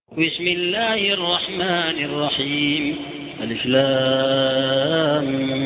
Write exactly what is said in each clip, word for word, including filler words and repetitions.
بسم الله الرحمن الرحيم. ألف لام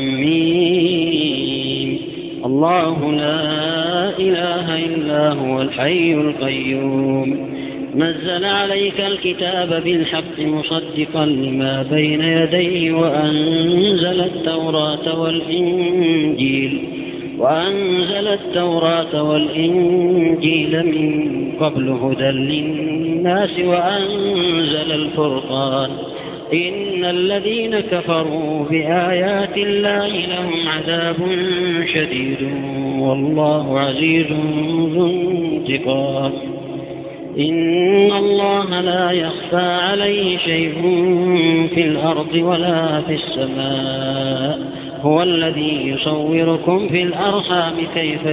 ميم. الله لا إله إلا هو الحي القيوم نزل عليك الكتاب بالحق مصدقا لما بين يديه وأنزل التوراة والإنجيل وأنزل التوراة والإنجيل من قبل هدى للناس وأنزل الفرقان إن الذين كفروا بآيات الله لهم عذاب شديد والله عزيز ذو انتقام. إن الله لا يخفى عليه شيء في الأرض ولا في السماء هو الذي يصوركم في الأرحام كيف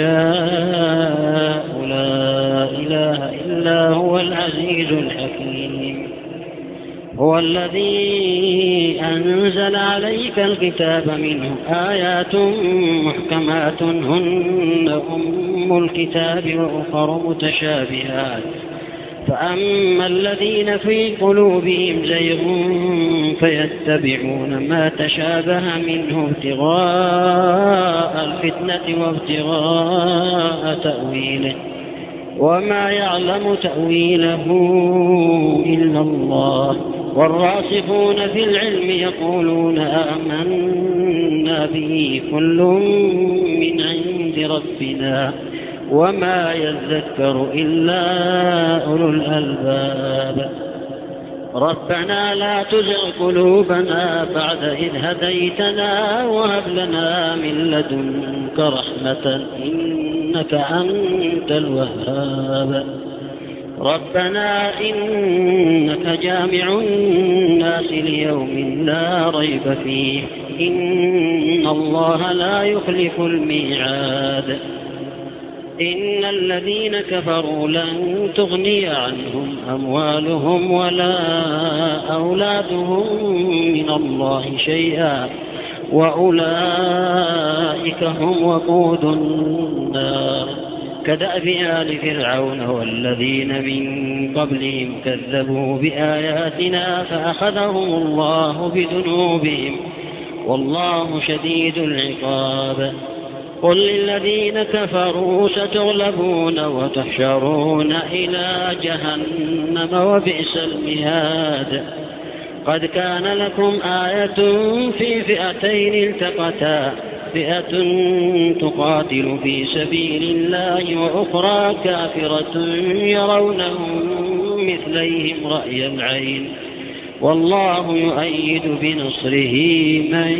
يشاء لا إله إلا هو العزيز الحكيم. هو الذي أنزل عليك الكتاب منه آيات محكمات هن أم الكتاب وأخر متشابهات فأما الذين في قلوبهم زيغ فيتبعون ما تشابه منه ابتغاء الفتنة وابتغاء تأويله وما يعلم تأويله إلا الله والراسخون في العلم يقولون آمنا به كل من عند ربنا وما يذكر إلا أولو الألباب. ربنا لا تزغ قلوبنا بعد إذ هديتنا وهب لنا من لدنك رحمة إنك أنت الوهاب. ربنا إنك جامع الناس ليوم لا ريب فيه إن الله لا يخلف الميعاد. إن الذين كفروا لن تغني عنهم أموالهم ولا أولادهم من الله شيئا وأولئك هم وقود النار كدأب آل فرعون والذين من قبلهم كذبوا بآياتنا فأخذهم الله بذنوبهم والله شديد العقاب. قل للذين كفروا ستغلبون وتحشرون إلى جهنم وبئس المهاد. قد كان لكم آية في فئتين التقتا فئة تقاتل في سبيل الله وأخرى كافرة يرونهم مثليهم رأي العين والله يؤيد بنصره من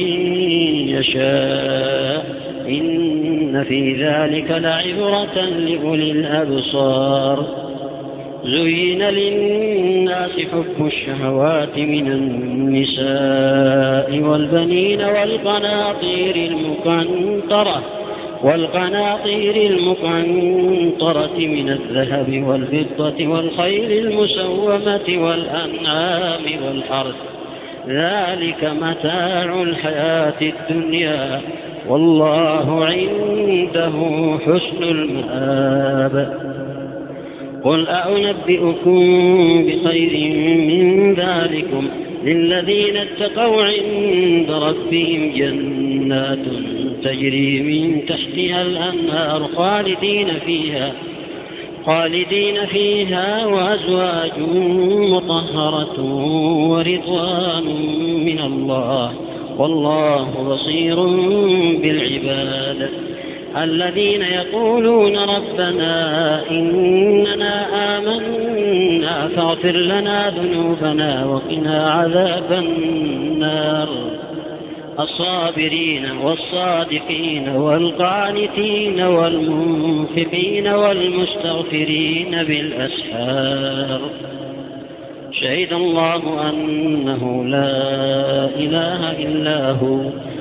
يشاء إن في ذلك لعبرة لأولي الأبصار. زين للناس حب الشهوات من النساء والبنين والقناطير المقنطرة والقناطير المقنطرة من الذهب والفضة والخيل المسومة والأنعام والحرث ذلك متاع الحياة الدنيا والله عنده حسن المآب. قل أنبئكم بخير من ذلكم للذين اتقوا عند ربهم جنات تجري من تحتها الأنهار خالدين فيها خالدين فيها وأزواج مطهرة ورضوان من الله والله بصير بالعباد. الذين يقولون ربنا إننا آمنا فاغفر لنا ذنوبنا وقنا عذاب النار. الصابرين والصادقين والقانتين والمنفقين والمستغفرين بالأسحار. شهد الله أنه لا إله إلا هو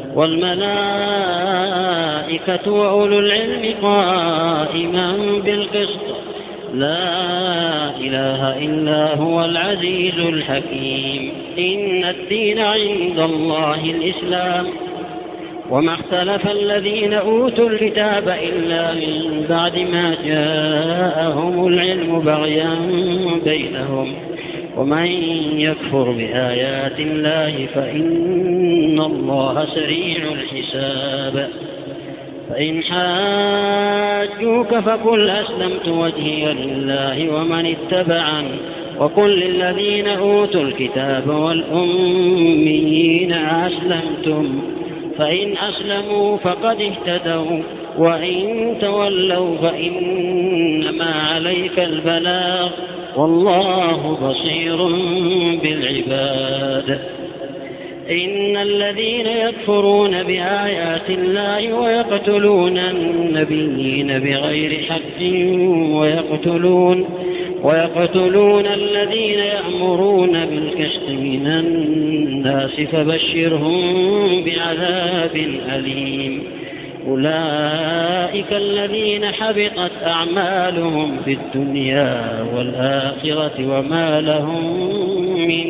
والملائكة وأولو العلم قائما بالقسط لا إله إلا هو العزيز الحكيم. إن الدين عند الله الإسلام وما اختلف الذين أوتوا الكتاب إلا من بعد ما جاءهم العلم بغيا بينهم ومن يكفر بآيات الله فإن الله سريع الحساب. فإن حاجوك فقل أسلمت وجهي لله ومن اتبعني وقل للذين أوتوا الكتاب والأميين أسلمتم فإن أسلموا فقد اهتدوا وإن تولوا فإنما عليك البلاغ والله بصير بالعباد. إن الذين يكفرون بآيات الله ويقتلون النبيين بغير حق ويقتلون ويقتلون الذين يأمرون بالقسط من الناس فبشرهم بعذاب أليم. أولئك الذين حبطت أعمالهم في الدنيا والآخرة وما لهم من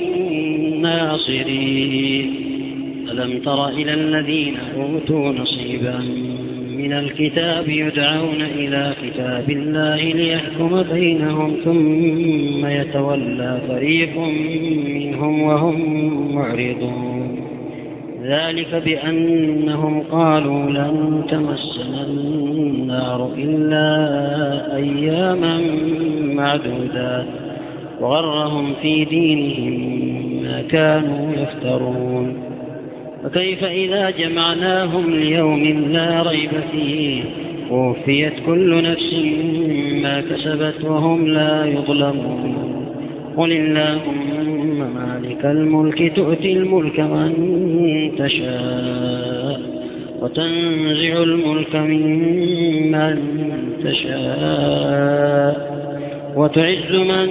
ناصرين. ألم تر إلى الذين أوتوا نصيبا من الكتاب يدعون إلى كتاب الله ليحكم بينهم ثم يتولى فريق منهم وهم معرضون. ذلك بأنهم قالوا لن تمسنا النار إلا أياما معدودات وغرهم في دينهم ما كانوا يفترون. فكيف إذا جمعناهم ليوم لا ريب فيه ووفيت كل نفس ما كسبت وهم لا يظلمون. قل اللهم مالك الملك تؤتي الملك من تشاء وتنزع الملك ممن تشاء وتعز من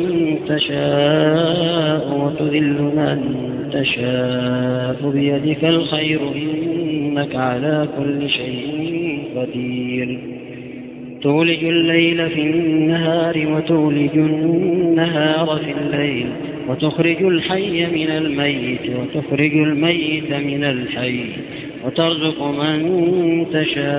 تشاء وتذل من تشاء بيدك الخير إنك على كل شيء قدير. تولج الليل في النهار وتولج النهار في الليل وتخرج الحي من الميت وتخرج الميت من الحي وترزق من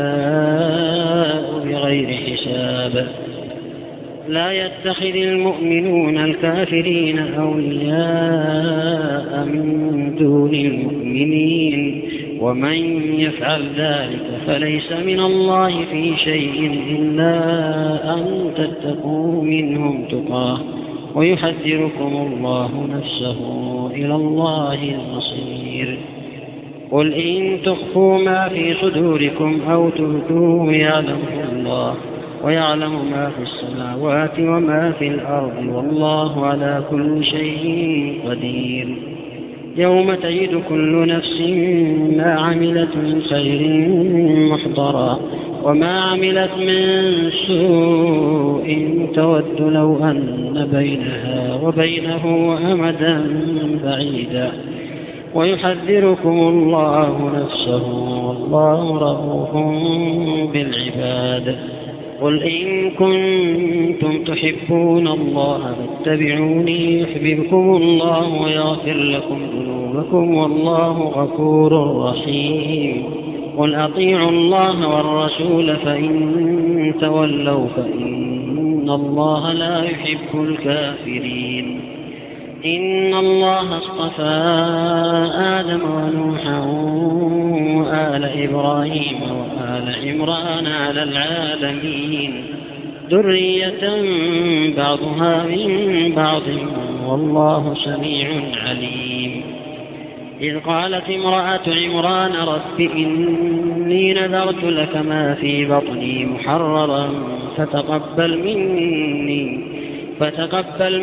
تشاء بغير حساب. لا يتخذ المؤمنون الكافرين أولياء من دون المؤمنين ومن يفعل ذلك فليس من الله في شيء إلا أن تتقوا منهم تقاه ويحذركم الله نفسه إلى الله المصير. قل إن تخفوا ما في صدوركم أو تبدوه يعلمه الله ويعلم ما في السماوات وما في الأرض والله على كل شيء قدير. يوم تجد كل نفس ما عملت من خير محضرا وما عملت من سوء تود لو أن بينها وبينه أمدا بعيدا ويحذركم الله نفسه والله رؤوف بالعباد. قل إن كنتم تحبون الله فاتبعوني يحببكم الله ويغفر لكم ذنوبكم والله غفور رحيم. قل أطيعوا الله والرسول فإن تولوا فإن الله لا يحب الكافرين. إن الله اصطفى آدم ونوحا وآل إبراهيم وآل عمران على العالمين ذرية بعضها من بعض والله سميع عليم. إذ قالت امرأة عمران رب إني نذرت لك ما في بطني محررا فتقبل مني فتقبل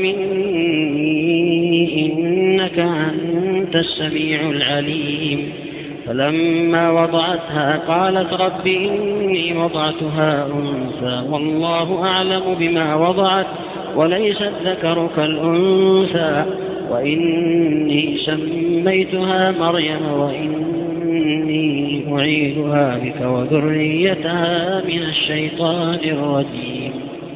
مني إنك أنت السميع العليم. فلما وضعتها قالت رب إني وضعتها أنثى والله أعلم بما وضعت وليس الذكر كالأنثى وإني سميتها مريم وإني أعيذها بك وذريتها من الشيطان الرجيم.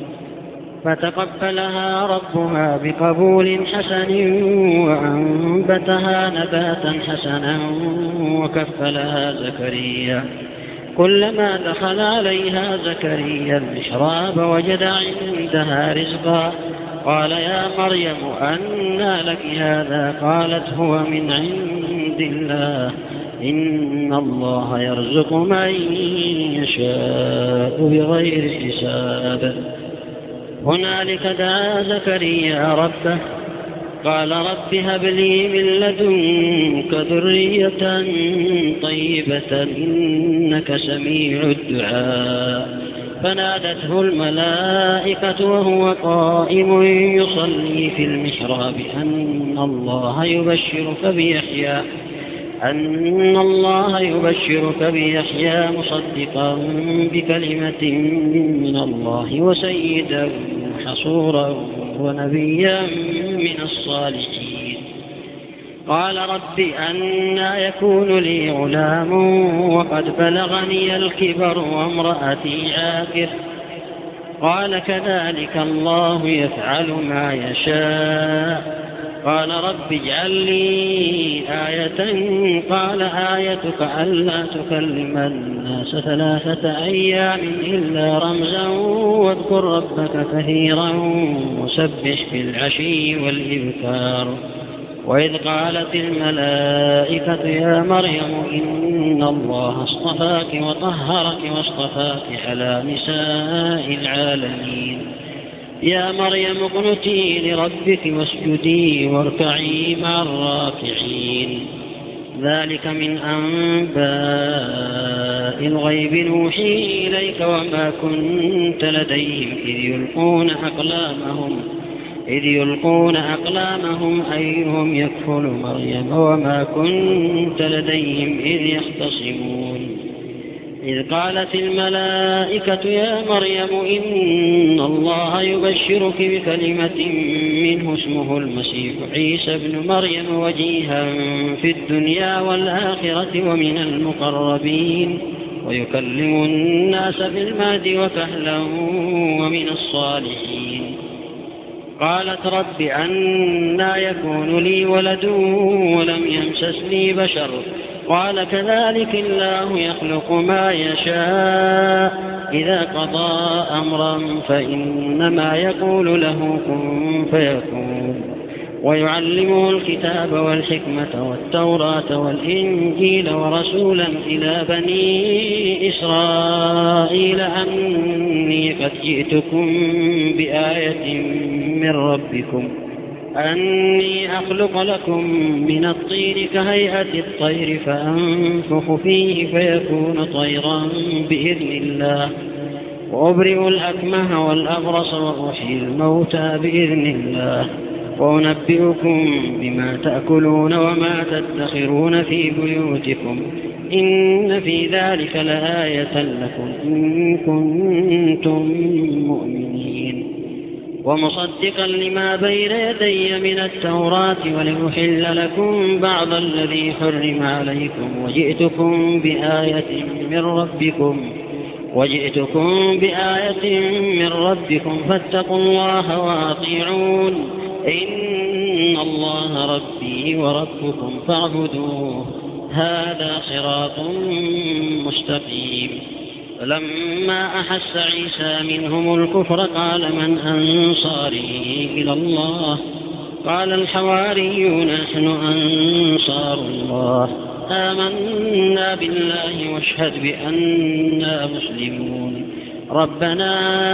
فتقبلها ربها بقبول حسن وأنبتها نباتا حسنا وكفلها زكريا. كلما دخل عليها زكريا المحراب وجد عندها رزقا قال يا مريم أنى لك هذا؟ قالت هو من عند الله إن الله يرزق من يشاء بغير حساب. هنالك دعا زكريا ربه قال رب هب لي من لدنك ذرية طيبة إنك سميع الدعاء. فنادته الملائكة وهو قائم يصلي في المحراب أن الله يبشرك بيحيى أن الله يبشرك بيحيى مصدقا بكلمة من الله وسيدا حصورا ونبيا من الصالحين. قال رب أنى يكون لي غلام وقد بلغني الكبر وامرأتي عاقر؟ قال كذلك الله يفعل ما يشاء. قال رب اجعل لي آية. قال آيتك ألا تكلم الناس ثلاثة أيام إلا رمزا واذكر ربك كثيرا وسبح بالعشي والإبكار. وإذ قالت الملائكة يا مريم إن الله اصطفاك وطهرك واصطفاك على نساء العالمين. يا مريم اقنتي لربك واسجدي واركعي مع الراكعين. ذلك من أنباء الغيب نوحي إليك وما كنت لديهم إذ يلقون أقلامهم إذ يلقون أقلامهم أيهم يكفل مريم وما كنت لديهم إذ يختصمون. إذ قالت الملائكة يا مريم إن الله يبشرك بكلمة منه اسمه المسيح عيسى بن مريم وجيها في الدنيا والآخرة ومن المقربين ويكلم الناس في المهد وكهلا ومن الصالحين. قالت رب أنى يكون لي ولد ولم يمسسني بشر؟ قال كذلك الله يخلق ما يشاء إذا قضى أمرا فإنما يقول له كن فيكون. ويعلمه الكتاب والحكمة والتوراة والإنجيل ورسولا إلى بني إسرائيل أني قد جئتكم بآية من ربكم أني أخلق لكم من الطين كهيئة الطير فأنفخ فيه فيكون طيرا بإذن الله وأبرئ الأكمه والأبرص وأحيي الموتى بإذن الله وأنبئكم بما تأكلون وما تدخرون في بيوتكم إن في ذلك لآية لكم إن كنتم مؤمنين. ومصدقا لما بين يدي من التوراة ولأحل لكم بعض الذي حرم عليكم وجئتكم بآية من ربكم وجئتكم بآية من ربكم فاتقوا الله وأطيعون إن الله ربي وربكم فاعبدوه هذا صراط مستقيم. فلما أحس عيسى منهم الكفر قال من أنصاري إلى الله؟ قال الحواريون نحن أنصار الله آمنا بالله واشهد بأننا مسلمون. ربنا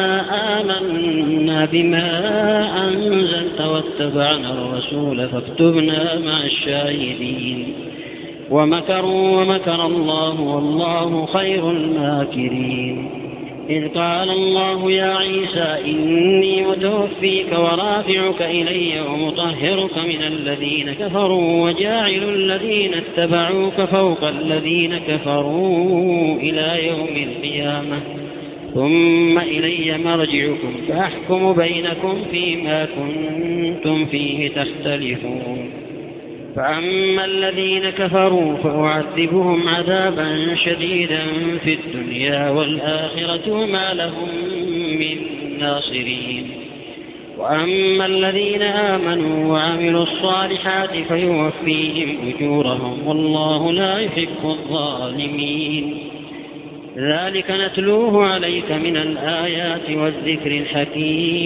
آمنا بما أنزلت واتبعنا الرسول فاكتبنا مع الشاهدين. ومكروا ومكر الله والله خير الماكرين. إذ قال الله يا عيسى إني متوفيك ورافعك إلي ومطهرك من الذين كفروا وجاعل الذين اتبعوك فوق الذين كفروا إلى يوم القيامة ثم إلي مرجعكم فأحكم بينكم فيما كنتم فيه تختلفون. فأما الذين كفروا فأعذبهم عذابا شديدا في الدنيا والآخرة وما لهم من ناصرين. وأما الذين آمنوا وعملوا الصالحات فيوفيهم أجورهم والله لا يحب الظالمين. ذلك نتلوه عليك من الآيات والذكر الحكيم.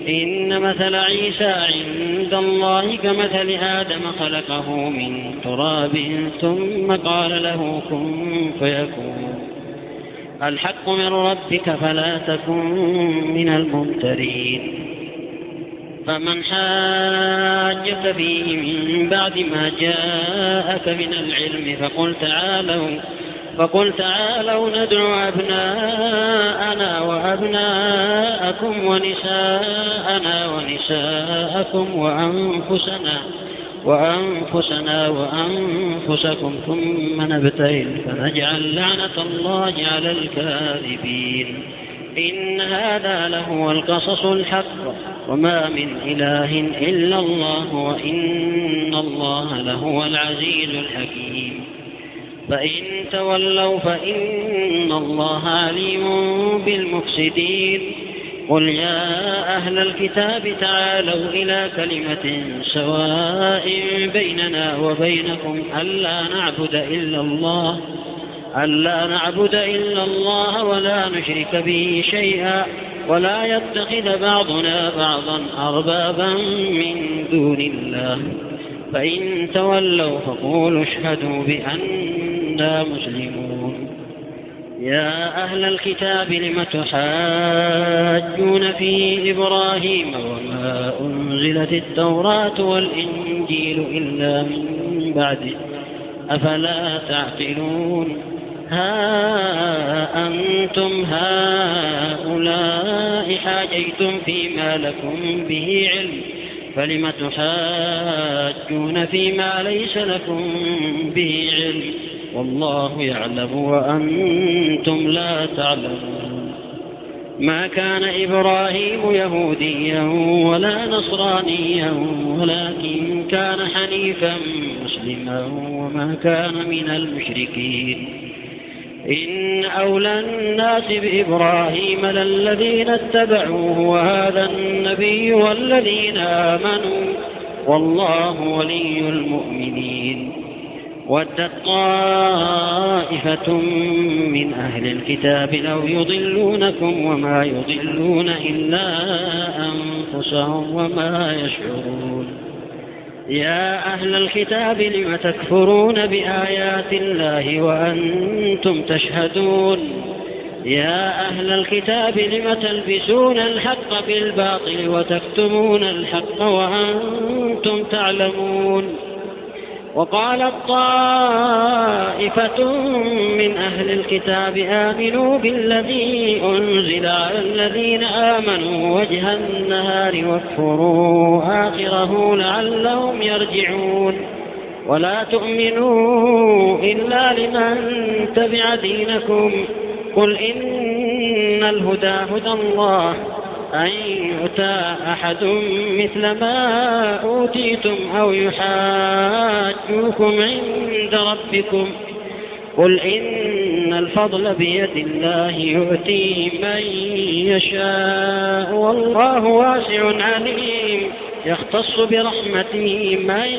إن مثل عيسى عند الله كمثل آدم خلقه من تراب ثم قال له كن فيكون الحق من ربك فلا تكن من الممترين فمن حاجك فيه من بعد ما جاءك من العلم فقل تعالوا فقل تعالوا ندع أبناءنا وأبناءكم ونساءنا ونساءكم وأنفسنا وأنفسنا وأنفسكم ثم نبتهل فنجعل لعنة الله على الكاذبين إن هذا لهو القصص الحق وما من إله إلا الله وإن الله لهو العزيز الحكيم فإن تولوا فإن الله عليم بالمفسدين قل يا أهل الكتاب تعالوا إلى كلمة سواء بيننا وبينكم ألا نعبد إلا الله ألا نعبد إلا الله ولا نشرك به شيئا ولا يتخذ بعضنا بعضا أربابا من دون الله فإن تولوا فقولوا اشهدوا بأننا مسلمون يا أهل الكتاب لم تحاجون في إبراهيم وما أنزلت التوراة والإنجيل إلا من بعده أفلا تعقلون ها أنتم هؤلاء حاجيتم فيما لكم به علم فلم تحاجون فيما ليس لكم به علم والله يعلم وأنتم لا تعلمون ما كان إبراهيم يهوديا ولا نصرانيا ولكن كان حنيفا مسلما وما كان من المشركين إن أولى الناس بإبراهيم للذين اتبعوه وهذا النبي والذين آمنوا والله ولي المؤمنين ودت طائفة من أهل الكتاب لو يضلونكم وما يضلون إلا أنفسهم وما يشعرون يا أهل الكتاب لم تكفرون بآيات الله وأنتم تشهدون يا أهل الكتاب لم تلبسون الحق بالباطل وتكتمون الحق وأنتم تعلمون وقالت طائفة من أهل الكتاب آمنوا بالذي أنزل على الذين آمنوا وجه النهار واكفروا آخره لعلهم يرجعون ولا تؤمنوا إلا لمن تبع دينكم قل إن الهدى هدى الله أن يؤتى أحد مثل ما أوتيتم أو يحاجوكم عند ربكم قل إن الفضل بيد الله يؤتيه من يشاء والله واسع عليم يختص برحمته من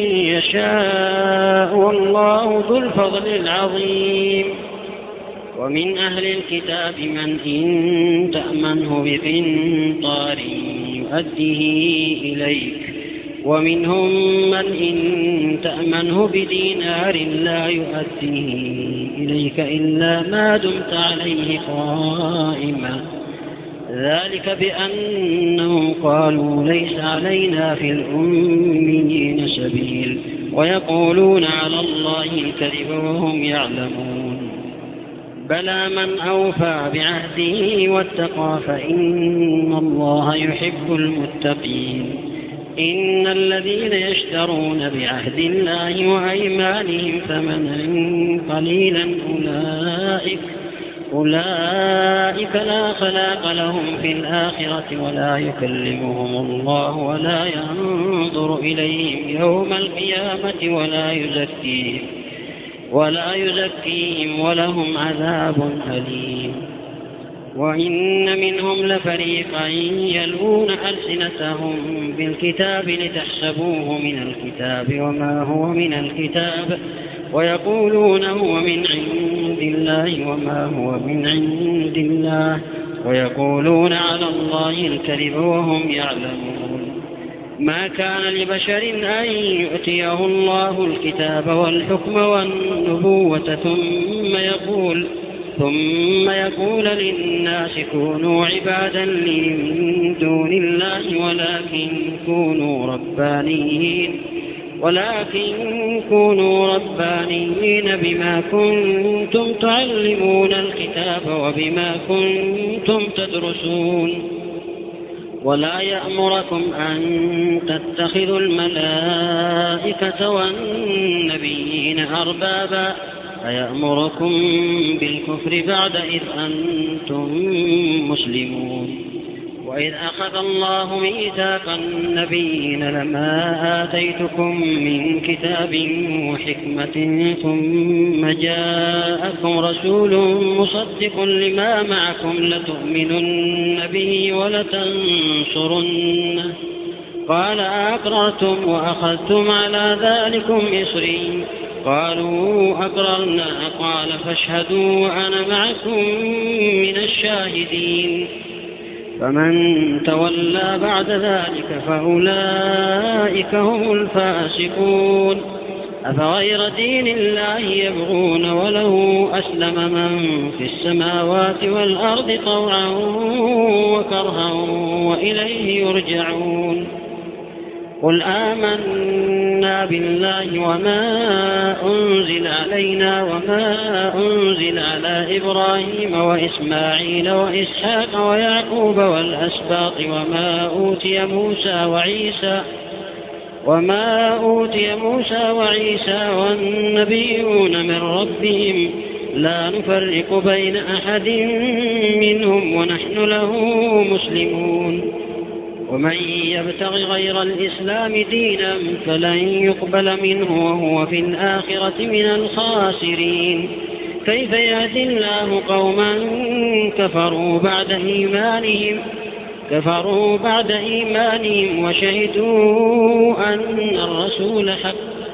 يشاء والله ذو الفضل العظيم ومن أهل الكتاب من إن تأمنه بقنطار يؤديه إليك ومنهم من إن تأمنه بدينار لا يؤديه إليك إلا ما دمت عليه قائما ذلك بأنهم قالوا ليس علينا في الأميين سبيل ويقولون على الله الكذب وهم يعلمون بلى من أوفى بعهده واتقى فإن الله يحب المتقين إن الذين يشترون بعهد الله وأيمانهم ثمنا قليلا أولئك أولئك لا خلاق لهم في الآخرة ولا يكلمهم الله ولا ينظر إليهم يوم القيامة ولا يزكيهم ولا يزكيهم ولهم عذاب أليم وإن منهم لفريقا يلوون ألسنتهم بالكتاب لتحسبوه من الكتاب وما هو من الكتاب ويقولون هو من عند الله وما هو من عند الله ويقولون على الله الكذب وهم يعلمون. ما كان لبشر أن يؤتيه الله الكتاب والحكم والنبوة ثم يقول ثم يقول للناس كونوا عبادا لي من دون الله ولكن كونوا ربانيين ولكن كونوا ربانيين بما كنتم تعلمون الكتاب وبما كنتم تدرسون. ولا يأمركم أن تتخذوا الملائكة والنبيين أربابا أيأمركم بالكفر بعد إذ أنتم مسلمون. وإذ أخذ الله ميثاق النبيين لما آتيتكم من كتاب وحكمة ثم جاءكم رسول مصدق لما معكم لتؤمنن به ولتنصرنه قال أقررتم وأخذتم على ذلكم إصري قالوا أقررنا قال فاشهدوا وأنا معكم من الشاهدين. فمن تولى بعد ذلك فأولئك هم الفاسقون. أفغير دين الله يبغون وله أسلم من في السماوات والأرض طوعا وكرها وإليه يرجعون. قل آمنا بالله وما أنزل علينا وما أنزل على إبراهيم وإسماعيل وإسحاق ويعقوب والأسباط وما أوتي موسى وعيسى وما أوتي موسى وعيسى والنبيون من ربهم لا نفرق بين أحد منهم ونحن له مسلمون. ومن يبتغ غير الإسلام دينا فلن يقبل منه وهو في الآخرة من الخاسرين. كيف يهدي الله قوما كفروا بعد إيمانهم كفروا بعد إيمانهم وشهدوا أن الرسول حق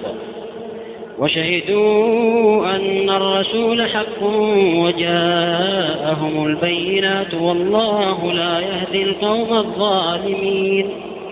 وشهدوا أن الرسول حق وجاءهم البينات والله لا يهدي القوم الظالمين.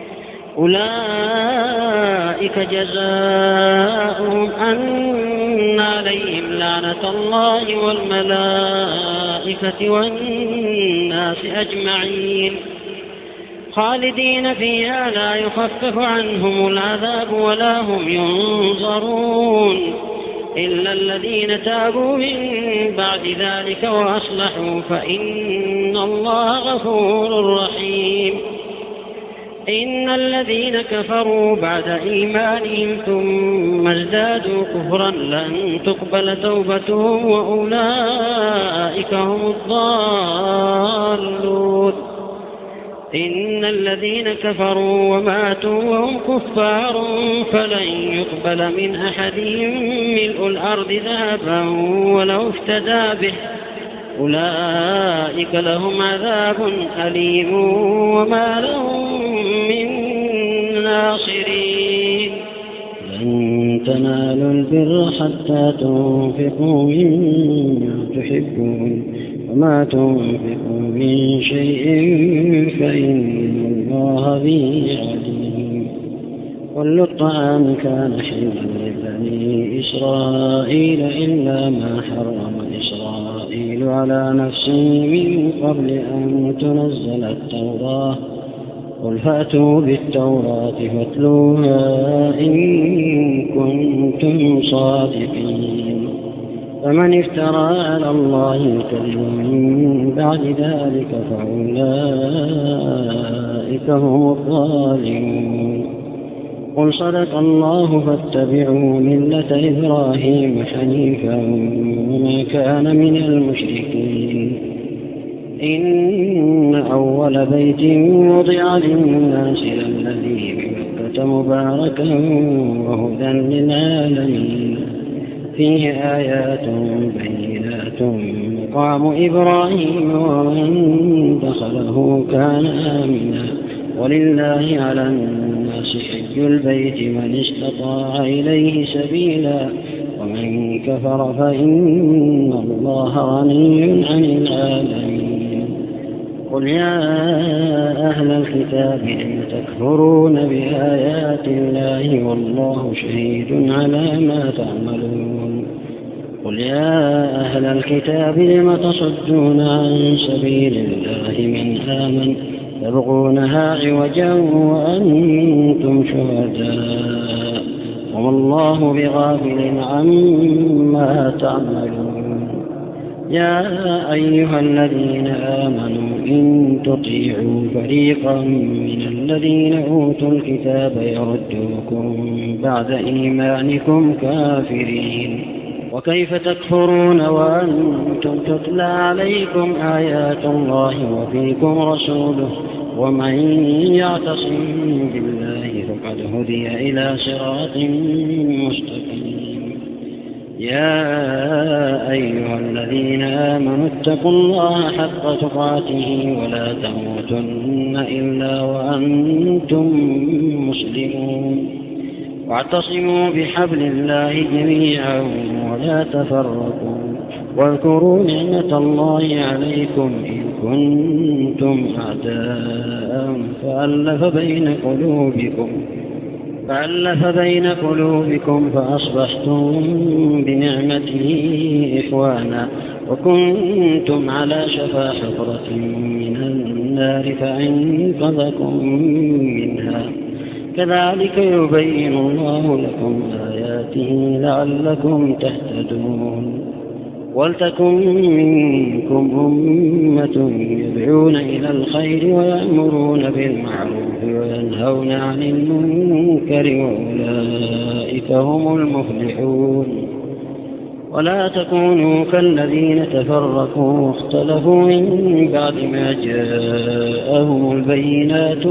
أولئك جزاؤهم أن عليهم لعنة الله والملائكة والناس أجمعين خالدين فيها لا يخفف عنهم العذاب ولا هم ينظرون إلا الذين تابوا من بعد ذلك وأصلحوا فإن الله غفور رحيم. إن الذين كفروا بعد إيمانهم ثم ازدادوا كفرا لن تقبل توبتهم وأولئك هم الضالون. إن الذين كفروا وماتوا وهم كفار فلن يقبل من أحدهم ملء الأرض ذهبا ولو افتدى به أولئك لهم عذاب أليم وما لهم من ناصرين. لن تنالوا البر حتى تنفقوا مما تحبون وما تنفقوا من شيء فإن الله به عليم. كل الطعام كان حلا لبني إسرائيل إلا ما حرم إسرائيل على نفسه من قبل أن تنزل التوراة قل فأتوا بالتوراة فاتلوها إن كنتم صادقين. فمن افترى على الله الكذب من بعد ذلك فأولئك هم الظالمون. قل صدق الله فاتبعوا ملة إبراهيم حنيفا وما كان من المشركين. إن أول بيت وضع للناس الذي بمكة مباركا وهدى للعالمين فيه آيات بينات مقام إبراهيم ومن دخله كان آمنا ولله على الناس حج البيت من استطاع إليه سبيلا ومن كفر فإن الله غني عن العالمين. قل يا أهل الكتاب لم تكفرون بآيات الله والله شهيد على ما تعملون قل يا أهل الكتاب لم تصدون عن سبيل الله من آمن تبغونها عوجا وأنتم شهداء وما الله بغافل عما تعملون يا أيها الذين آمنوا إن تطيعوا فريقا من الذين أوتوا الكتاب يردوكم بعد إيمانكم كافرين وكيف تكفرون وأنتم تتلى عليكم آيات الله وفيكم رسوله ومن يعتصم بالله فقد هدي إلى صراط مستقيم يا أيها الذين آمنوا اتقوا الله حق تقاته ولا تموتن إلا وأنتم مسلمون واعتصموا بحبل الله جميعا ولا تفرقوا واذكروا نعمة الله عليكم إن كنتم أعداء فألف بين قلوبكم فألف بين قلوبكم فأصبحتم بنعمته إخوانا وكنتم على شفا حفرة من النار فأنقذكم منها كذلك يبين الله لكم آياته لعلكم تهتدون ولتكن منكم أمة يدعون إلى الخير ويأمرون بالمعروف وينهون عن المنكر وأولئك هم المفلحون ولا تكونوا كالذين تفرقوا واختلفوا من بعد ما جاءهم البينات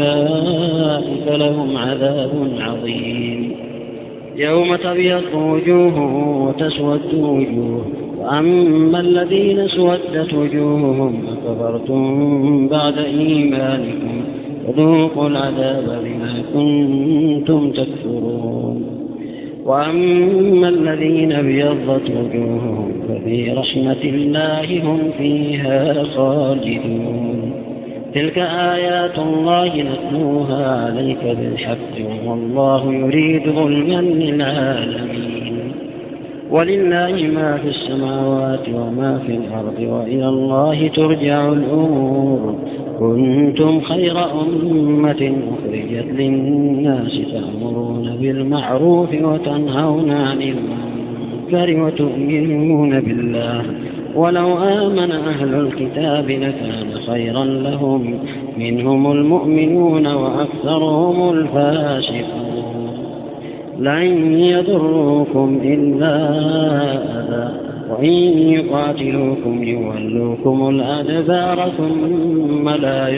وأولئك لهم عذاب عظيم يوم تبيض وجوه وتسود وجوه وأما الذين سودت وجوههم أكفرتم بعد إيمانكم فذوقوا العذاب بما كنتم تكفرون وأما الذين ابيضت وجوههم ففي رحمة الله هم فيها خالدون تلك آيات الله نتلوها عليك بالحق والله يريد ظلما للعالمين ولله ما في السماوات وما في الأرض وإلى الله ترجع الأمور كنتم خير أمة أخرجت للناس تأمرون بالمعروف وتنهون عن المنكر وتؤمنون بالله ولو آمن أهل الكتاب لكان خيرا لهم منهم المؤمنون وأكثرهم الفاسقون لن يضروكم إلا أذى وإن يقاتلوكم يولوكم الأدبار ثم لا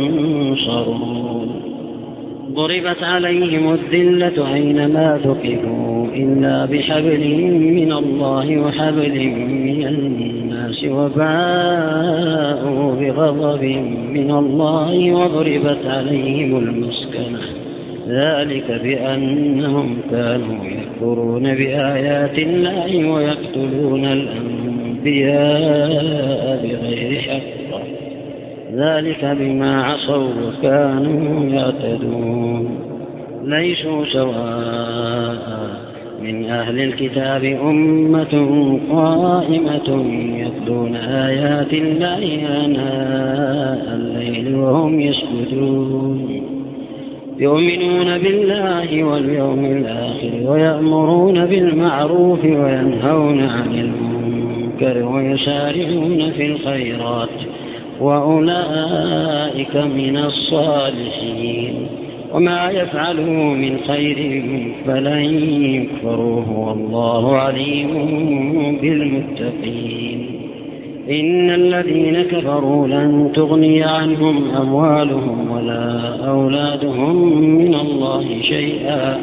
ينصرون ضربت عليهم الذلة أينما ثقفوا إلا بحبل من الله وحبل من الناس وباءوا بغضب من الله وضربت عليهم المسكنة ذلك بأنهم كانوا يكفرون بآيات الله ويقتلون الأنبياء بغير حق ذلك بما عصوا وكانوا يعتدون ليسوا سواء من أهل الكتاب أمة قائمة يتلون آيات الله آناء الليل وهم يسجدون يؤمنون بالله واليوم الآخر ويأمرون بالمعروف وينهون عن المنكر ويسارعون في الخيرات وأولئك من الصالحين وما يفعلوا من خير فلن يكفروه والله عليم بالمتقين إن الذين كفروا لن تغني عنهم أموالهم ولا أولادهم من الله شيئا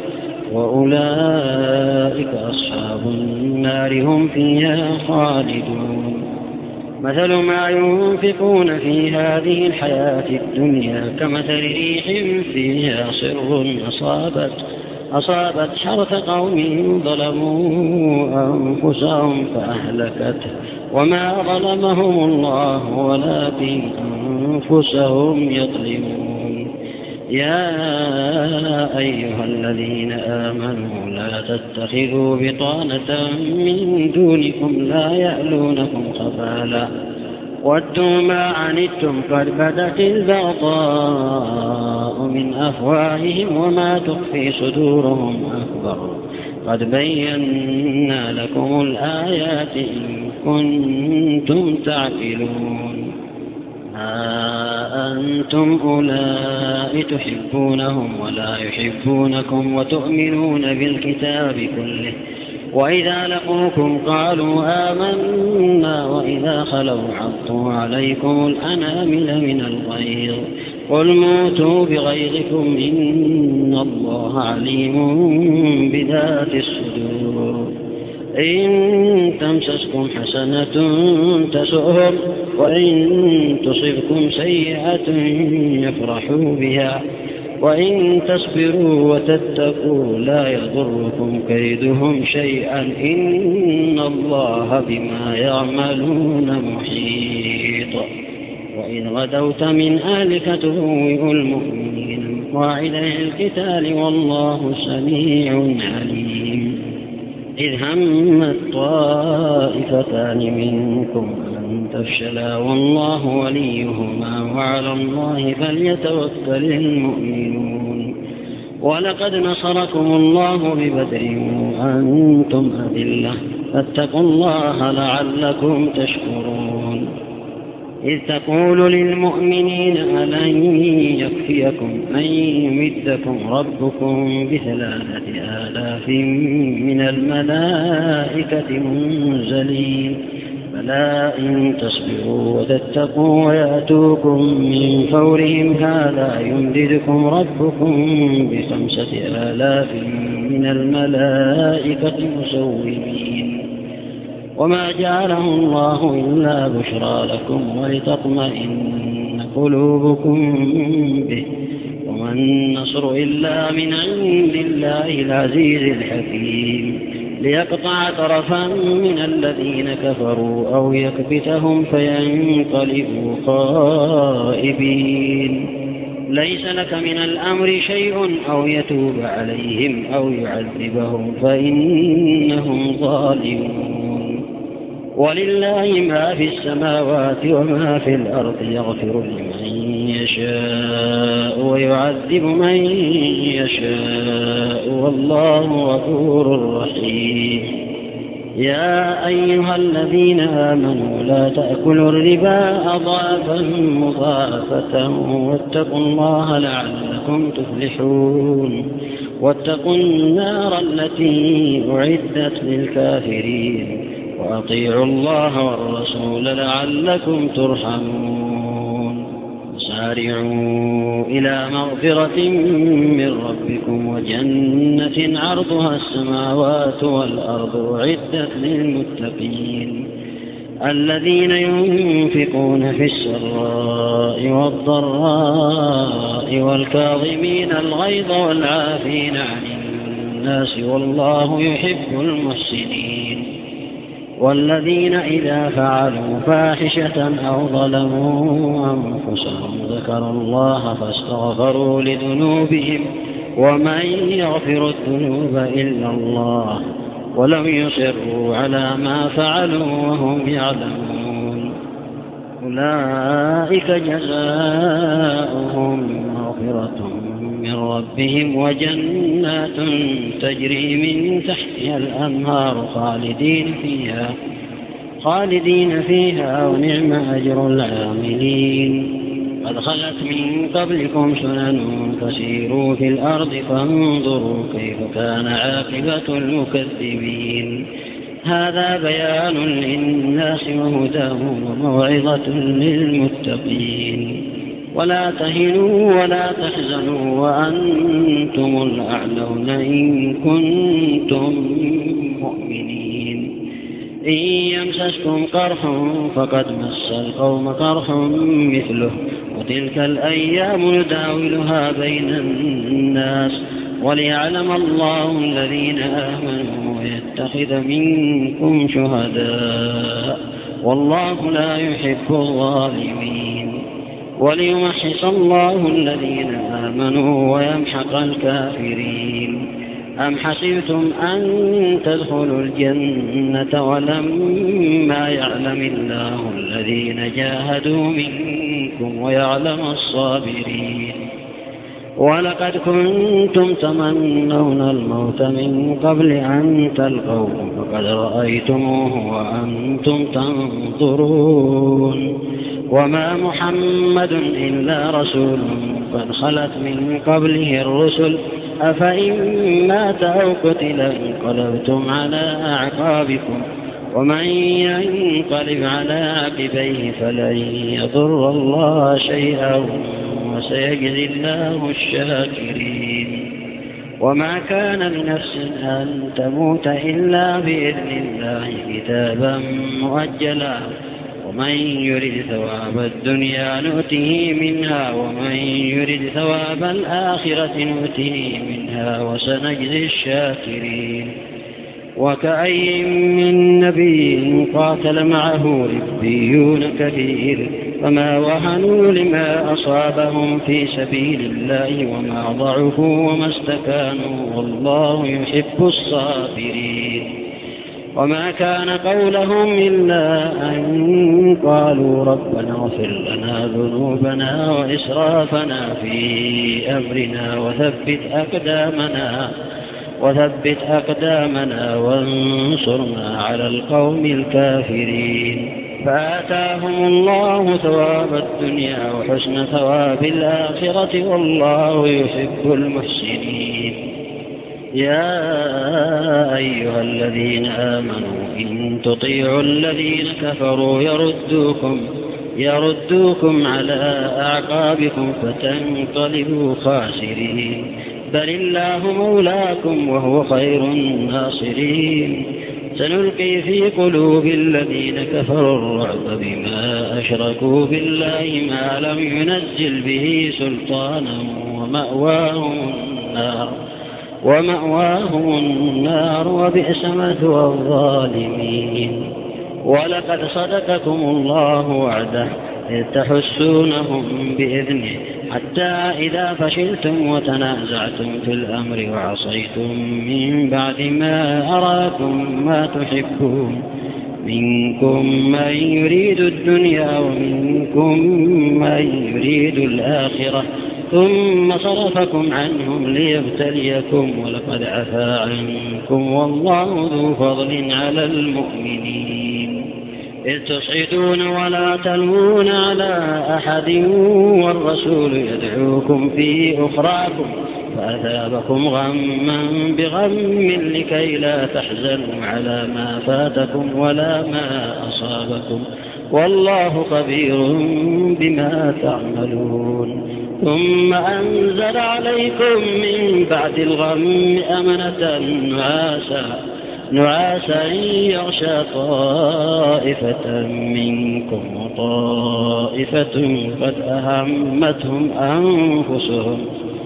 وأولئك أصحاب النار هم فيها خالدون مثل ما ينفقون في هذه الحياة الدنيا كمثل ريح فيها صر أصابت أصابت حرث قوم ظلموا أنفسهم فأهلكته وما ظلمهم الله ولكن أنفسهم يظلمون. يا أيها الذين آمنوا لا تتخذوا بطانة من دونكم لا يألونكم خبالا ودوا ما عنتم قد بدت البغضاء من أفواههم وما تخفي صدورهم أكبر قد بينا لكم الآيات إن كنتم تعقلون. ها أنتم أولئك تحبونهم ولا يحبونكم وتؤمنون بالكتاب كله وإذا لقوكم قالوا آمنا وإذا خلوا عضوا عليكم الأنامل من الغيظ قل موتوا بغيظكم إن الله عليم بذات الصدور. إن تمسسكم حسنة تسؤهم وإن تصبكم سيئة يفرحوا بها وإن تصبروا وتتقوا لا يضركم كيدهم شيئا إن الله بما يعملون محيط. وإذ غدوت من أهلك تبوئ المؤمنين مقاعد للقتال والله سميع عليم. إذ همت طائفتان منكم أن تفشلا والله وليهما وعلى الله فليتوكل المؤمنون. ولقد نصركم الله ببدر وأنتم أذلة فاتقوا الله لعلكم تشكرون. إذ تقول للمؤمنين ألن يكفيكم أن يمدكم ربكم بثلاثة آلاف من الملائكة منزلين بلى إن تصبروا وتتقوا ويأتوكم من فورهم هذا يمددكم ربكم بخمسة آلاف من الملائكة مسومين. وما جعله الله إلا بشرى لكم ولتطمئن قلوبكم به وما النصر إلا من عند الله العزيز الحكيم ليقطع طرفا من الذين كفروا أو يكبتهم فينقلبوا خائبين. ليس لك من الأمر شيء أو يتوب عليهم أو يعذبهم فإنهم ظالمون. ولله ما في السماوات وما في الأرض يغفر لمن يشاء ويعذب من يشاء والله غفور رحيم. يا أيها الذين آمنوا لا تأكلوا الربا أضعافا مضاعفة واتقوا الله لعلكم تفلحون. واتقوا النار التي أعدت للكافرين وأطيعوا الله والرسول لعلكم ترحمون. سارعوا إلى مغفرة من ربكم وجنة عرضها السماوات والأرض أعدت للمتقين الذين ينفقون في السراء والضراء والكاظمين الغيظ والعافين عن الناس والله يحب المحسنين. والذين إذا فعلوا فاحشة أو ظلموا أنفسهم ذكروا الله فاستغفروا لذنوبهم ومن يغفر الذنوب إلا الله ولم يصروا على ما فعلوا وهم يعلمون. أولئك جزاؤهم مغفرة من ربهم وجنات تجري من تحتها الأنهار خالدين فيها خالدين فيها ونعم أجر العاملين. قد خلت من قبلكم سنن فسيروا في الأرض فانظروا كيف كان عاقبة المكذبين. هذا بيان للناس وهدى وموعظة للمتقين. ولا تهنوا ولا تحزنوا وأنتم الأعلون إن كنتم مؤمنين. إن يمسسكم قرح فقد مس القوم قرح مثله وتلك الأيام نداولها بين الناس وليعلم الله الذين آمنوا ويتخذ منكم شهداء والله لا يحب الظالمين. وليمحص الله الذين آمنوا ويمحق الكافرين. أم حسبتم أن تدخلوا الجنة ولما يعلم الله الذين جاهدوا منكم ويعلم الصابرين؟ ولقد كنتم تمنون الموت من قبل أن تلقوه فقد رأيتموه وأنتم تنظرون. وما محمد إلا رسول قد خلت من قبله الرسل أفإن مات أو قتل انقلبتم على أعقابكم ومن ينقلب على عقبيه فلن يضر الله شيئا وسيجزي الله الشاكرين. وما كان لنفس أن تموت إلا بإذن الله كتابا مؤجلا ومن يرد ثواب الدنيا نؤته منها ومن يرد ثواب الآخرة نؤته منها وسنجزي الشاكرين. وكأي من نبي قاتل معه ربيون كثير فما وهنوا لما أصابهم في سبيل الله وما ضعفوا وما استكانوا والله يحب الصابرين. وما كان قولهم إلا أن قالوا ربنا اغفر لنا ذنوبنا وإسرافنا في أمرنا وثبت أقدامنا وثبت أقدامنا وانصرنا على القوم الكافرين. فآتاهم الله ثواب الدنيا وحسن ثواب الآخرة والله يحب المحسنين. يا أيها الذين آمنوا إن تطيعوا الذين كفروا يردوكم يردوكم على أعقابكم فتنقلبوا خاسرين. بل الله مولاكم وهو خير الناصرين. سنلقي في قلوب الذين كفروا الرعب بما أشركوا بالله ما لم ينزل به سلطانا ومأواهم النار ومأواهم النار وبئس مثوى الظالمين. ولقد صدقكم الله وعده إذ تحسونهم بإذنه حتى إذا فشلتم وتنازعتم في الأمر وعصيتم من بعد ما أراكم ما تحبون منكم من يريد الدنيا ومنكم من يريد الآخرة ثم صرفكم عنهم ليبتليكم ولقد عفا عنكم والله ذو فضل على المؤمنين. إذ تصعدون ولا تلوون على أحد والرسول يدعوكم في أخراكم فأثابكم غما بغم لكي لا تحزنوا على ما فاتكم ولا ما أصابكم والله خبير بما تعملون. ثم أنزل عليكم من بعد الغم أمنة نعاسا نعاسا يغشى طائفة منكم وطائفة قد أهمتهم أنفسهم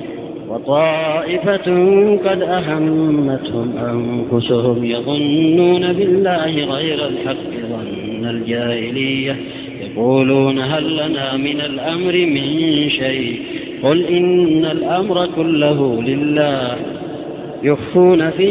وطائفة قد أهمتهم أنفسهم يظنون بالله غير الحق ظن الجاهلية يقولون هل لنا من الأمر من شيء قل إن الأمر كله لله يخفون في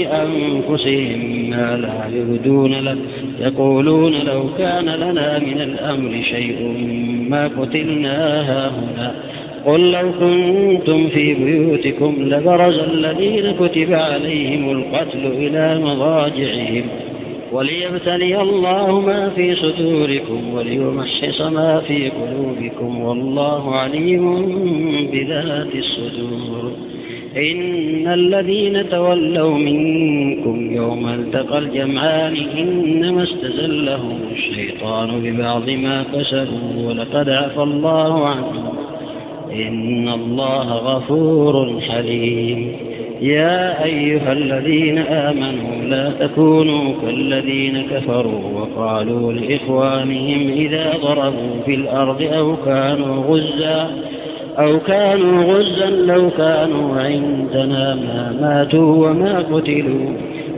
أنفسهم ما لا يبدون لك يقولون لو كان لنا من الأمر شيء ما قتلنا هاهنا قل لو كنتم في بيوتكم لبرز الذين كتب عليهم القتل إلى مضاجعهم وليبتلي الله ما في صدوركم وليمحص ما في قلوبكم والله عليم بذات الصدور. إن الذين تولوا منكم يوم التقى الجمعان إنما استزلهم الشيطان ببعض ما كسبوا ولقد عفى الله عنهم إن الله غفور حليم. يا أيها الذين آمنوا لا تكونوا كالذين كفروا وقالوا لإخوانهم إذا ضربوا في الأرض أو كانوا غزا أو كانوا غزا لو كانوا عندنا ما ماتوا وما قتلوا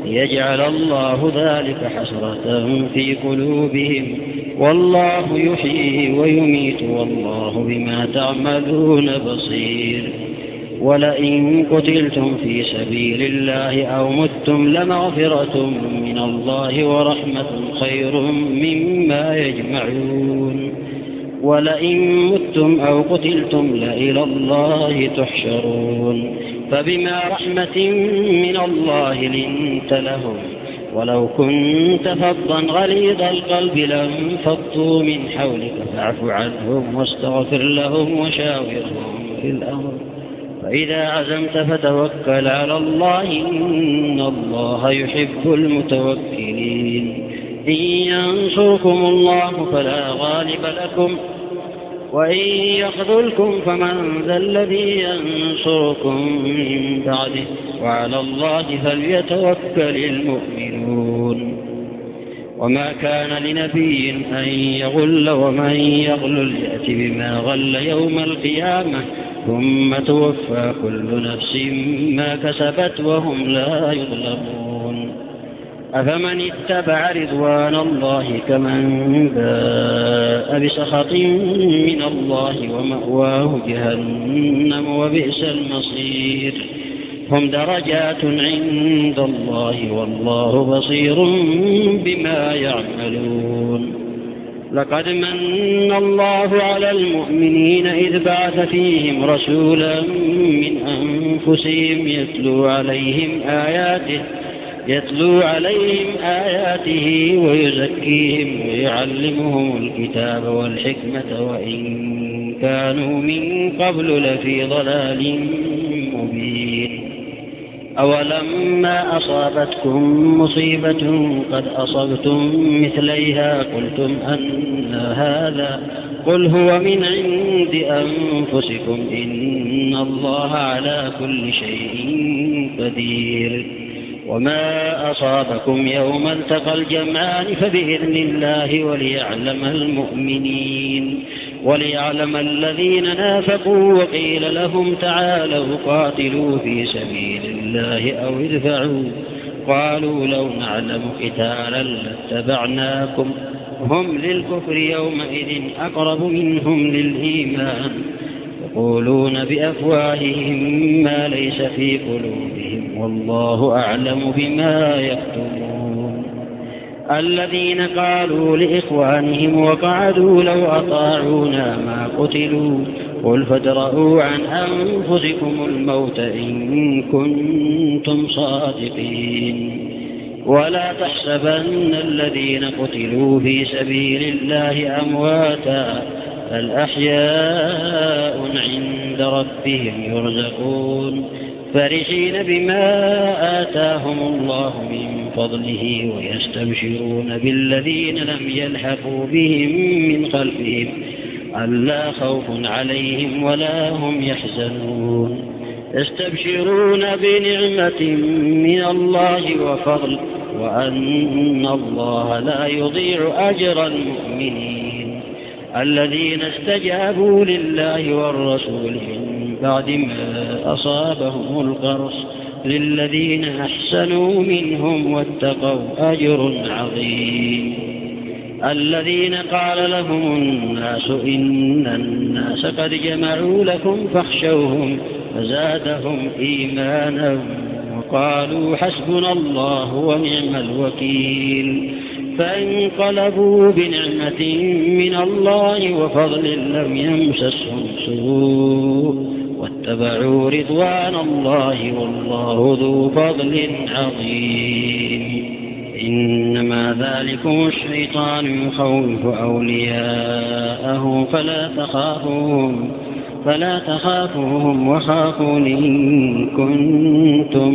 ليجعل الله ذلك حسرة في قلوبهم، والله يحيي ويميت والله بما تعملون بصير. ولئن قتلتم في سبيل الله أو متم لمغفرة من الله ورحمة خير مما يجمعون. ولئن متم أو قتلتم لإلى الله تحشرون. فبما رحمة من الله لنت لهم، ولو كنت فظا غليظ القلب لانفضوا من حولك فاعف عنهم واستغفر لهم وشاورهم في الأمر، فإذا عزمت فتوكل على الله إن الله يحب المتوكلين. إن ينصركم الله فلا غالب لكم وإن يخذلكم فمن ذا الذي ينصركم من بعده وعلى الله فليتوكل المؤمنون. وما كان لنبي أن يغل ومن يغل يأت بما غل يوم القيامة ثم توفى كل نفس ما كسبت وهم لا يظلمون. أفمن اتبع رضوان الله كمن باء بسخط من الله ومأواه جهنم وبئس المصير. هم درجات عند الله والله بصير بما يعملون. لقد من الله على المؤمنين إذ بعث فيهم رسولا من أنفسهم يتلو عليهم آياته يتلو عليهم آياته ويزكيهم ويعلمهم الكتاب والحكمة وإن كانوا من قبل لفي ضلال مبين. أولما أصابتكم مصيبة قد أصبتم مثليها قلتم أن هذا قل هو من عند أنفسكم إن الله على كل شيء قدير. وما أصابكم يوم التقى الجمعان فبإذن الله وليعلم المؤمنين وليعلم الذين نافقوا وقيل لهم تعالوا قاتلوا في سبيل الله أو ادفعوا قالوا لو نعلم قتالا لاتبعناكم هم للكفر يومئذ أقرب منهم للإيمان يقولون بأفواههم ما ليس في قلوبهم والله أعلم بما يكتمون. الذين قالوا لإخوانهم وقعدوا لو أطاعونا ما قتلوا قل فادرءوا عن أنفسكم الموت إن كنتم صادقين. ولا تحسبن الذين قتلوا في سبيل الله أمواتا بل أحياء عند ربهم يرزقون فرحين بما آتاهم الله من فضله ويستبشرون بالذين لم يلحقوا بهم من خلفهم ألا خوف عليهم ولا هم يحزنون. يستبشرون بنعمة من الله وفضل وأن الله لا يضيع أجر المؤمنين. الذين استجابوا لله والرسول من بعد ما أصابهم القرص للذين أحسنوا منهم واتقوا أجر عظيم. الذين قال لهم الناس إن الناس قد جمعوا لكم فاخشوهم فزادهم إيمانا وقالوا حسبنا الله ونعم الوكيل. فانقلبوا بنعمة من الله وفضل لم يمسسهم سوء واتبعوا رضوان الله والله ذو فضل عظيم. إنما ذلكم الشيطان يخوف أولياءه فلا تخافوهم فلا تخافوهم وخافون إن كنتم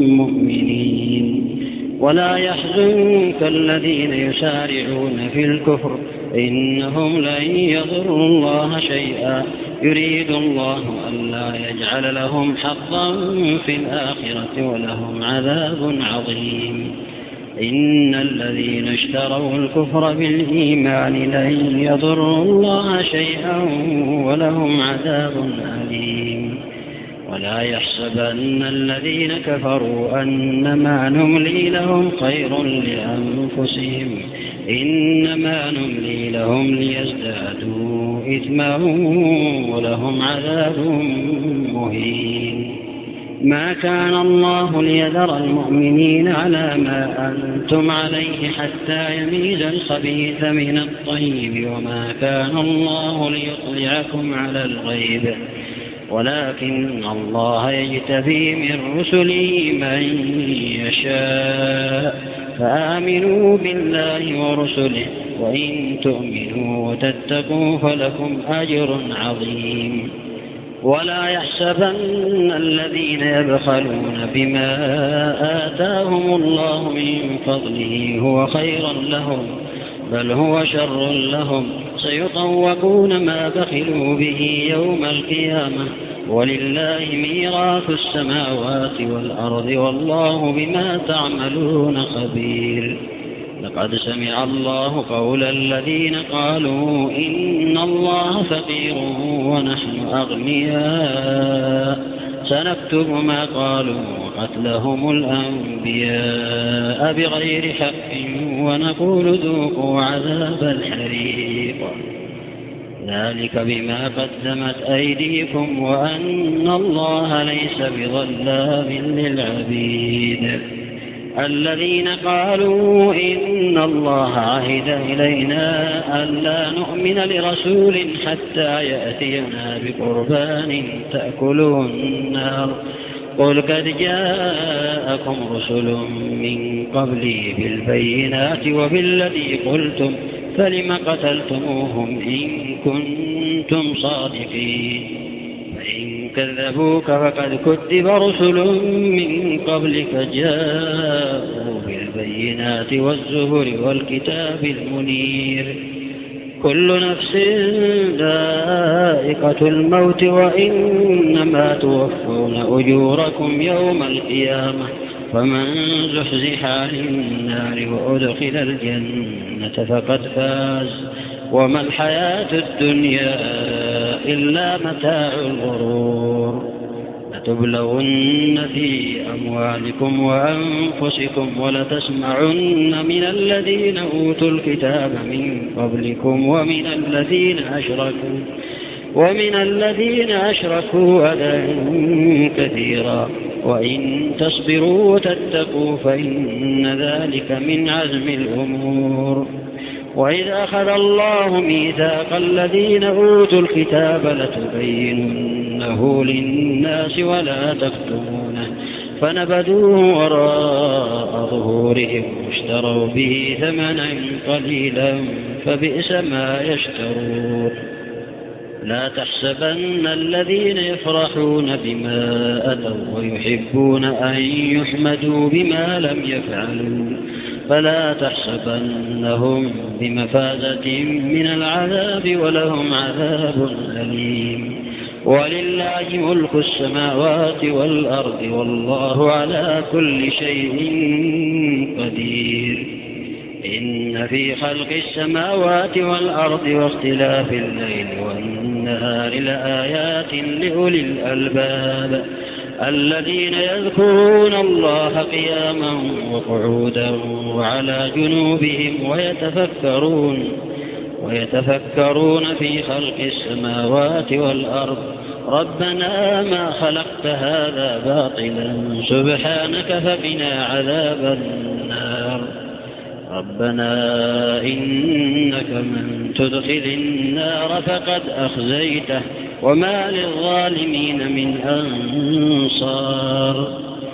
مؤمنين. ولا يحزنك الذين يسارعون في الكفر إنهم لن يضروا الله شيئا يريد الله ألا يجعل لهم حظا في الآخرة ولهم عذاب عظيم. إن الذين اشتروا الكفر بالإيمان لن يضروا الله شيئا ولهم عذاب أليم. ولا يحسبن الذين كفروا أنما نملي لهم خير لأنفسهم إنما نملي لهم ليزدادوا إثما ولهم عذاب مهين. ما كان الله ليذر المؤمنين على ما أنتم عليه حتى يميز الخبيث من الطيب وما كان الله ليطلعكم على الغيب ولكن الله يجتبي من رسله من يشاء فآمنوا بالله ورسله وإن تؤمنوا وتتقوا فلكم أجر عظيم. ولا يحسبن الذين يبخلون بما آتاهم الله من فضله هو خيرا لهم بل هو شر لهم سيطوقون ما بخلوا به يوم القيامة ولله ميراث السماوات والأرض والله بما تعملون خبير. لقد سمع الله قول الذين قالوا إن الله فقير ونحن أغنياء سنكتب ما قالوا وقتلهم الأنبياء بغير حق ونقول ذوقوا عذاب الحريق ذلك بما قدمت أيديكم وأن الله ليس بظلام للعبيد. الذين قالوا إن الله عهد إلينا ألا نؤمن لرسول حتى يأتينا بقربان تأكله النار قل قد جاءكم رسل من قبلي بالبينات وبالذي قلتم فلم قتلتموهم إن كنتم صادقين فإن كذبوك فقد كذب رسل من قبلك جاءوا بالبينات والزبر والكتاب المنير كل نفس ذائقة الموت وإنما توفون أجوركم يوم القيامة فمن زحزح عن النار وأدخل الجنة فقد فاز وما الحياة الدنيا إلا متاع الغرور. لتبلون في أموالكم وأنفسكم ولتسمعن من الذين أوتوا الكتاب من قبلكم ومن الذين أشركوا ومن الذين أشركوا أذى كثيرا وإن تصبروا وتتقوا فإن ذلك من عزم الأمور. وإذا أخذ الله ميثاق الذين أوتوا الكتاب لتبيننه للناس ولا تكتمونه فنبذوه وراء ظهورهم واشتروا به ثمنا قليلا فبئس ما يشترون. لا تحسبن الذين يفرحون بما أتوا ويحبون أن يحمدوا بما لم يفعلوا فلا تحسبنهم بمفازة من العذاب ولهم عذاب أليم. ولله ملك السماوات والأرض والله على كل شيء قدير. إن في خلق السماوات والأرض واختلاف الليل والنهار لآيات لأولي الألباب الذين يذكرون الله قياما وقعودا وعلى جنوبهم ويتفكرون ويتفكرون في خلق السماوات والأرض ربنا ما خلقت هذا باطلا سبحانك فقنا عذاب النار. ربنا إنك من تدخل النار فقد أخزيته وما للظالمين من أنصار.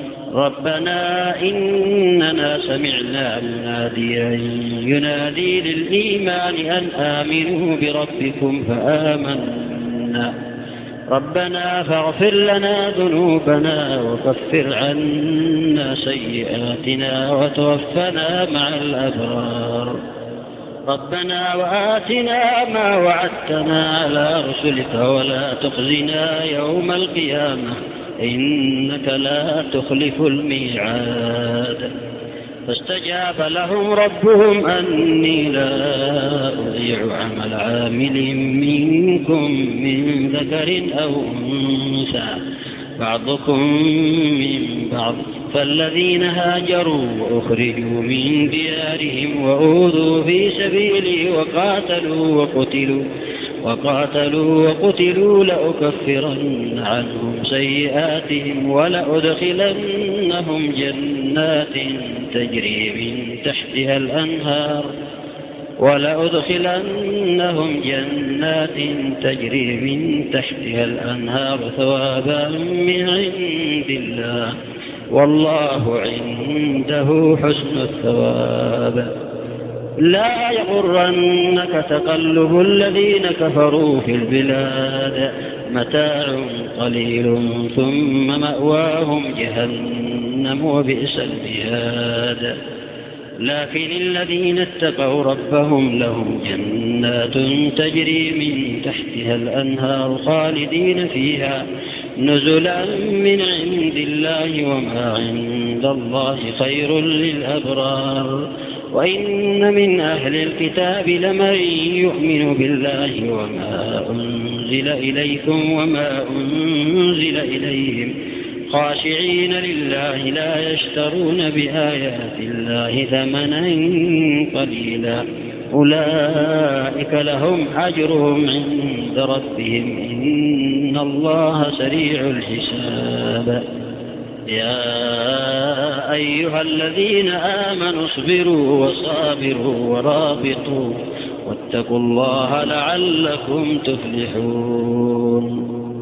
ربنا إننا سمعنا مناديا ينادي للإيمان أن آمنوا بربكم فآمنا ربنا فاغفر لنا ذنوبنا وكفر عنا سيئاتنا وتوفنا مع الأبرار. ربنا وآتنا ما وعدتنا على رسلك ولا تخزنا يوم القيامة إنك لا تخلف الميعاد. فاستجاب لهم ربهم أني لا أضيع عمل عامل منكم من ذكر أو أنثى بعضكم من بعض. فالذين هاجروا وأخرجوا من ديارهم وأوذوا في سبيلي وقاتلوا وقتلوا وقاتلوا وقتلوا لأكفرن عنهم سيئاتهم ولأدخلنهم جنات تجري من تحتها الأنهار ولأدخلنهم جنات تجري من تحتها الأنهار ثوابا من عند الله والله عنده حسن الثواب. لا يغرنك تقلب الذين كفروا في البلاد متاع قليل ثم مأواهم جهنم وبئس المهاد. لكن الذين اتقوا ربهم لهم جنات تجري من تحتها الأنهار خالدين فيها نزلا من عند الله وما عند الله خير للأبرار. وإن من أهل الكتاب لمن يؤمن بالله وما أنزل إليكم وما أنزل إليهم خاشعين لله لا يشترون بآيات الله ثمنا قليلا أولئك لهم أجرهم عند ربهم إن الله سريع الحساب. يا أيها الذين آمنوا اصبروا وصابروا ورابطوا واتقوا الله لعلكم تفلحون.